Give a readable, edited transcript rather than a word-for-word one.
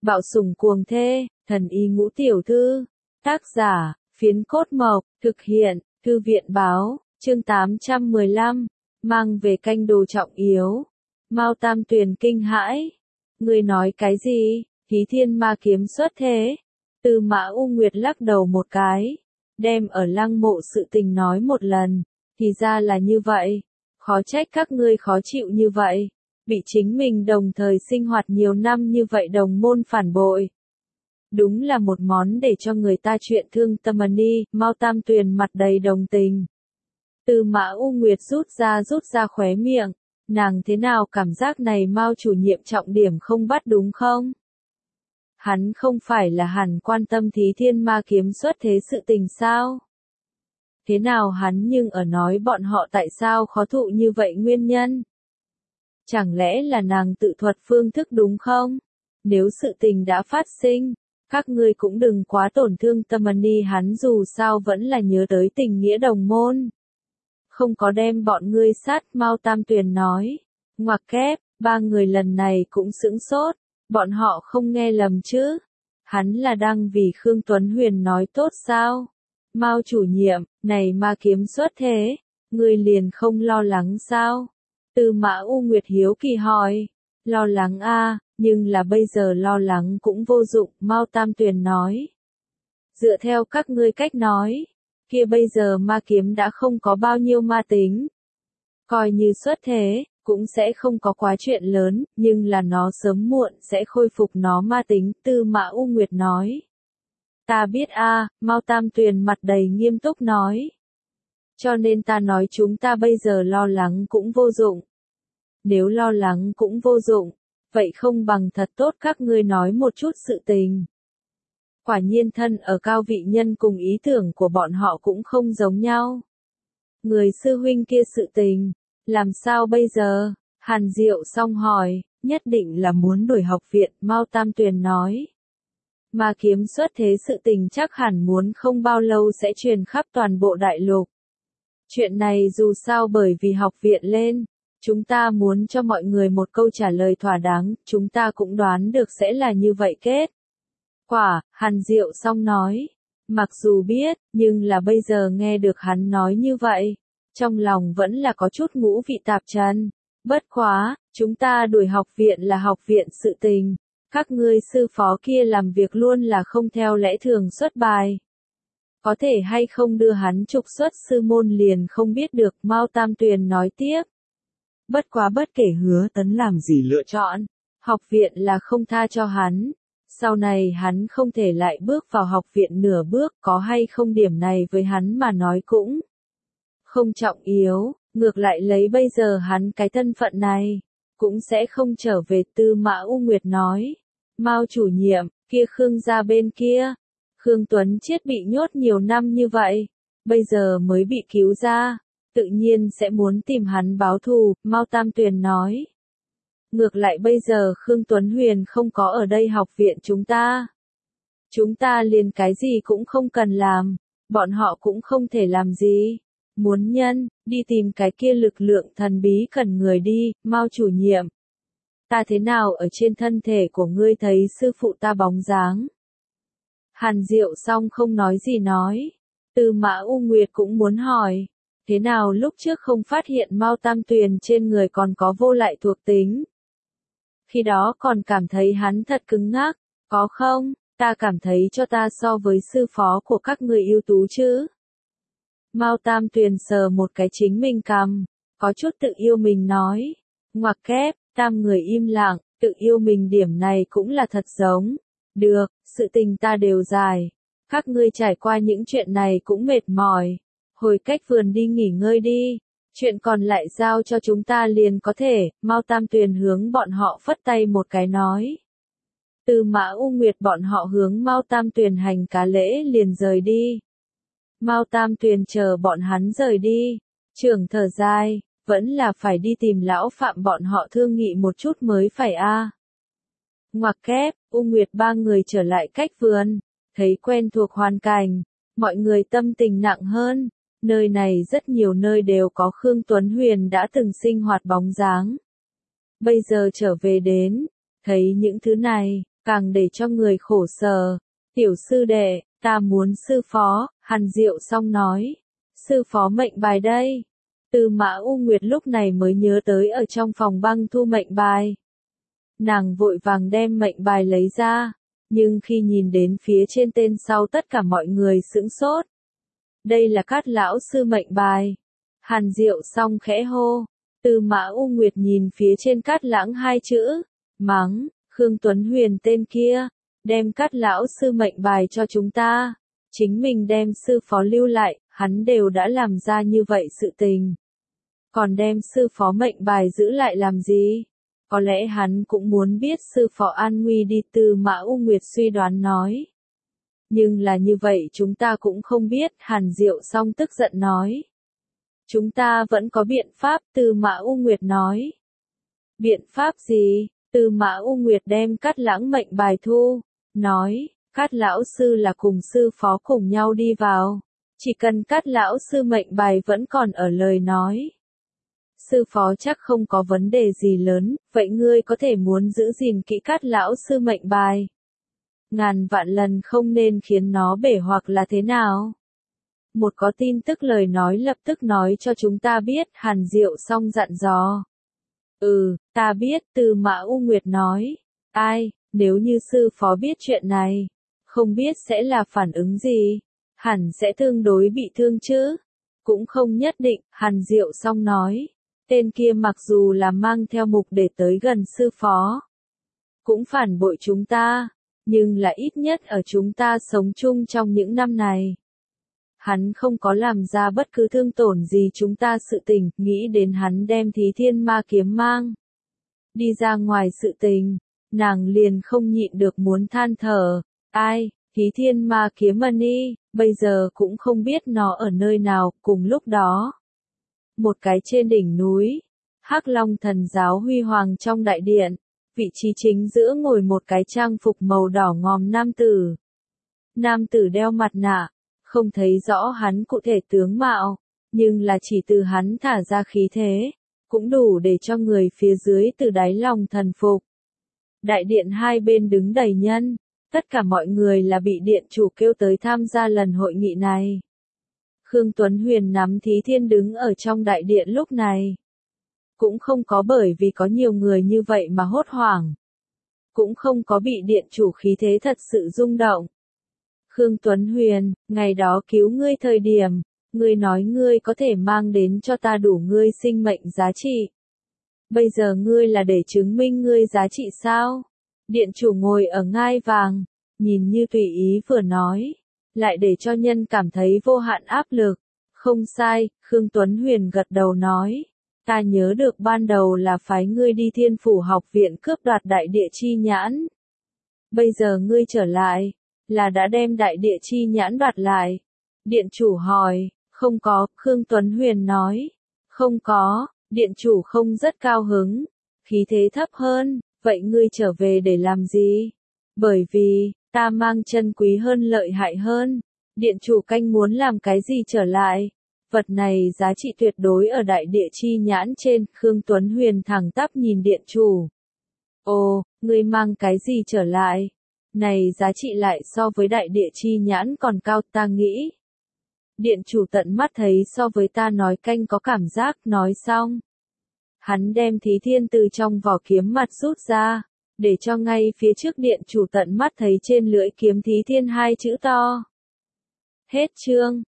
Bạo sủng cuồng thê, thần y ngũ tiểu thư. Tác giả, Phiến Cốt Mộc, thực hiện, Thư viện Báo, chương 815, mang về canh đồ trọng yếu. Mao Tam Tuyền kinh hãi. Ngươi nói cái gì? Thí thiên ma kiếm xuất thế. Tư Mã U Nguyệt lắc đầu một cái, đem ở lăng mộ sự tình nói một lần. Thì ra là như vậy. Khó trách các ngươi khó chịu như vậy. Bị chính mình đồng thời sinh hoạt nhiều năm như vậy đồng môn phản bội. Đúng là một món để cho người ta chuyện thương tâm đi. Mao Tam Tuyền mặt đầy đồng tình. Tư Mã U Nguyệt rút ra khóe miệng. Nàng thế nào cảm giác này Mao chủ nhiệm trọng điểm không bắt đúng không? Hắn không phải là hẳn quan tâm thí thiên ma kiếm xuất thế sự tình sao? Thế nào hắn nhưng ở nói bọn họ tại sao khó thụ như vậy nguyên nhân? Chẳng lẽ là nàng tự thuật phương thức đúng không? Nếu sự tình đã phát sinh, các ngươi cũng đừng quá tổn thương tâm đi, hắn dù sao vẫn là nhớ tới tình nghĩa đồng môn. Không có đem bọn ngươi sát, Mao Tam Tuyền nói. Ngoặc kép, ba người lần này cũng sững sốt, bọn họ không nghe lầm chứ? Hắn là đang vì Khương Tuấn Huyền nói tốt sao? Mao chủ nhiệm, này ma kiếm xuất thế, ngươi liền không lo lắng sao? Tư Mã U Nguyệt hiếu kỳ hỏi. Lo lắng a, nhưng là bây giờ lo lắng cũng vô dụng, Mao Tam Tuyền nói. Dựa theo các ngươi cách nói, kia bây giờ ma kiếm đã không có bao nhiêu ma tính. Coi như xuất thế, cũng sẽ không có quá chuyện lớn, nhưng là nó sớm muộn sẽ khôi phục nó ma tính, Tư Mã U Nguyệt nói. Ta biết a, Mao Tam Tuyền mặt đầy nghiêm túc nói. Cho nên ta nói chúng ta bây giờ lo lắng cũng vô dụng. Nếu lo lắng cũng vô dụng, vậy không bằng thật tốt các ngươi nói một chút sự tình. Quả nhiên thân ở cao vị nhân cùng ý tưởng của bọn họ cũng không giống nhau. Người sư huynh kia sự tình, làm sao bây giờ? Hàn Diệu Song hỏi, nhất định là muốn đổi học viện, Mao Tam Tuyền nói. Ma kiếm xuất thế sự tình chắc hẳn muốn không bao lâu sẽ truyền khắp toàn bộ đại lục. Chuyện này dù sao bởi vì học viện lên, chúng ta muốn cho mọi người một câu trả lời thỏa đáng, chúng ta cũng đoán được sẽ là như vậy kết. Quả, Hàn Diệu Song nói, mặc dù biết, nhưng là bây giờ nghe được hắn nói như vậy, trong lòng vẫn là có chút ngũ vị tạp trần. Bất quá, chúng ta đuổi học viện là học viện sự tình, các ngươi sư phó kia làm việc luôn là không theo lẽ thường xuất bài. Có thể hay không đưa hắn trục xuất sư môn liền không biết được, Mao Tam Tuyền nói tiếp. Bất quá bất kể Hứa Tấn làm gì lựa chọn, học viện là không tha cho hắn. Sau này hắn không thể lại bước vào học viện nửa bước, có hay không điểm này với hắn mà nói cũng không trọng yếu, ngược lại lấy bây giờ hắn cái thân phận này, cũng sẽ không trở về, Tư Mã U Nguyệt nói. Mao chủ nhiệm, kia Khương gia bên kia, Khương Tuấn Chiết bị nhốt nhiều năm như vậy, bây giờ mới bị cứu ra, tự nhiên sẽ muốn tìm hắn báo thù, Mao Tam Tuyền nói. Ngược lại bây giờ Khương Tuấn Huyền không có ở đây học viện chúng ta liền cái gì cũng không cần làm, bọn họ cũng không thể làm gì. Muốn nhân, đi tìm cái kia lực lượng thần bí cần người đi, Mao chủ nhiệm. Ta thế nào ở trên thân thể của ngươi thấy sư phụ ta bóng dáng? Hàn Diệu Song không nói gì nói. Tư Mã U Nguyệt cũng muốn hỏi. Thế nào lúc trước không phát hiện Mao Tam Tuyền trên người còn có vô lại thuộc tính? Khi đó còn cảm thấy hắn thật cứng ngắc, có không? Ta cảm thấy cho ta so với sư phó của các người ưu tú chứ? Mao Tam Tuyền sờ một cái chính mình cằm, có chút tự yêu mình nói. Ngoặc kép, tam người im lặng, tự yêu mình điểm này cũng là thật giống. Được, sự tình ta đều giải. Các ngươi trải qua những chuyện này cũng mệt mỏi. Hồi cách vườn đi nghỉ ngơi đi. Chuyện còn lại giao cho chúng ta liền có thể, Mao Tam Tuyền hướng bọn họ phất tay một cái nói. Tư Mã U Nguyệt bọn họ hướng Mao Tam Tuyền hành cá lễ liền rời đi. Mao Tam Tuyền chờ bọn hắn rời đi, trưởng thở dài, vẫn là phải đi tìm lão Phạm bọn họ thương nghị một chút mới phải a. Ngoặc kép, U Nguyệt ba người trở lại cách vườn, thấy quen thuộc hoàn cảnh, mọi người tâm tình nặng hơn, nơi này rất nhiều nơi đều có Khương Tuấn Huyền đã từng sinh hoạt bóng dáng. Bây giờ trở về đến, thấy những thứ này, càng để cho người khổ sở. Tiểu sư đệ, ta muốn sư phó, Hàn Diệu Song nói. Sư phó mệnh bài đây. Tư Mã U Nguyệt lúc này mới nhớ tới ở trong phòng băng thu mệnh bài. Nàng vội vàng đem mệnh bài lấy ra, nhưng khi nhìn đến phía trên tên sau tất cả mọi người sững sốt. Đây là Cát lão sư mệnh bài. Hàn Diệu Song khẽ hô. Tư Mã U Nguyệt nhìn phía trên Cát Lãng hai chữ, mắng, Khương Tuấn Huyền tên kia, đem Cát lão sư mệnh bài cho chúng ta. Chính mình đem sư phó lưu lại, hắn đều đã làm ra như vậy sự tình. Còn đem sư phó mệnh bài giữ lại làm gì? Có lẽ hắn cũng muốn biết sư phó an nguy đi. Tư Mã U Nguyệt suy đoán nói. Nhưng là như vậy chúng ta cũng không biết. Hàn Diệu Song tức giận nói. Chúng ta vẫn có biện pháp. Tư Mã U Nguyệt nói. Biện pháp gì? Tư Mã U Nguyệt đem Cát Lãng mệnh bài thu. Nói, Cát lão sư là cùng sư phó cùng nhau đi vào. Chỉ cần Cát lão sư mệnh bài vẫn còn ở lời nói. Sư phó chắc không có vấn đề gì lớn, vậy ngươi có thể muốn giữ gìn kỹ Cát lão sư mệnh bài. Ngàn vạn lần không nên khiến nó bể hoặc là thế nào. Một có tin tức lời nói lập tức nói cho chúng ta biết. Hàn Diệu Song dặn dò. Ta biết. Tư Mã U Nguyệt nói. Ai, nếu như sư phó biết chuyện này, không biết sẽ là phản ứng gì. Hẳn sẽ tương đối bị thương chứ. Cũng không nhất định. Hàn Diệu Song nói. Tên kia mặc dù là mang theo mục để tới gần sư phó, cũng phản bội chúng ta, nhưng là ít nhất ở chúng ta sống chung trong những năm này. Hắn không có làm ra bất cứ thương tổn gì chúng ta sự tình. Nghĩ đến hắn đem Thí Thiên Ma Kiếm mang đi ra ngoài sự tình, nàng liền không nhịn được muốn than thở. Ai, Thí Thiên Ma Kiếm Mani, bây giờ cũng không biết nó ở nơi nào. Cùng lúc đó, một cái trên đỉnh núi, Hắc Long Thần giáo huy hoàng trong đại điện, vị trí chính giữa ngồi một cái trang phục màu đỏ ngòm nam tử. Nam tử đeo mặt nạ, không thấy rõ hắn cụ thể tướng mạo, nhưng là chỉ từ hắn thả ra khí thế, cũng đủ để cho người phía dưới từ đáy lòng thần phục. Đại điện hai bên đứng đầy nhân, tất cả mọi người là bị điện chủ kêu tới tham gia lần hội nghị này. Khương Tuấn Huyền nắm Thí Thiên đứng ở trong đại điện lúc này. Cũng không có bởi vì có nhiều người như vậy mà hốt hoảng. Cũng không có bị điện chủ khí thế thật sự rung động. Khương Tuấn Huyền, ngày đó cứu ngươi thời điểm, ngươi nói ngươi có thể mang đến cho ta đủ ngươi sinh mệnh giá trị. Bây giờ ngươi là để chứng minh ngươi giá trị sao? Điện chủ ngồi ở ngai vàng, nhìn như tùy ý vừa nói, lại để cho nhân cảm thấy vô hạn áp lực. Không sai, Khương Tuấn Huyền gật đầu nói. Ta nhớ được ban đầu là phái ngươi đi Thiên Phủ học viện cướp đoạt đại địa chi nhãn. Bây giờ ngươi trở lại, là đã đem đại địa chi nhãn đoạt lại. Điện chủ hỏi, không có, Khương Tuấn Huyền nói. Không có, điện chủ không rất cao hứng, khí thế thấp hơn, vậy ngươi trở về để làm gì? Bởi vì, ta mang chân quý hơn lợi hại hơn. Điện chủ canh muốn làm cái gì trở lại? Vật này giá trị tuyệt đối ở đại địa chi nhãn trên. Khương Tuấn Huyền thẳng tắp nhìn điện chủ. Ồ, ngươi mang cái gì trở lại? Này giá trị lại so với đại địa chi nhãn còn cao ta nghĩ. Điện chủ tận mắt thấy so với ta nói canh có cảm giác. Nói xong, hắn đem Thí Thiên từ trong vỏ kiếm mặt rút ra, để cho ngay phía trước điện chủ tận mắt thấy trên lưỡi kiếm Thí Thiên hai chữ to. Hết chương.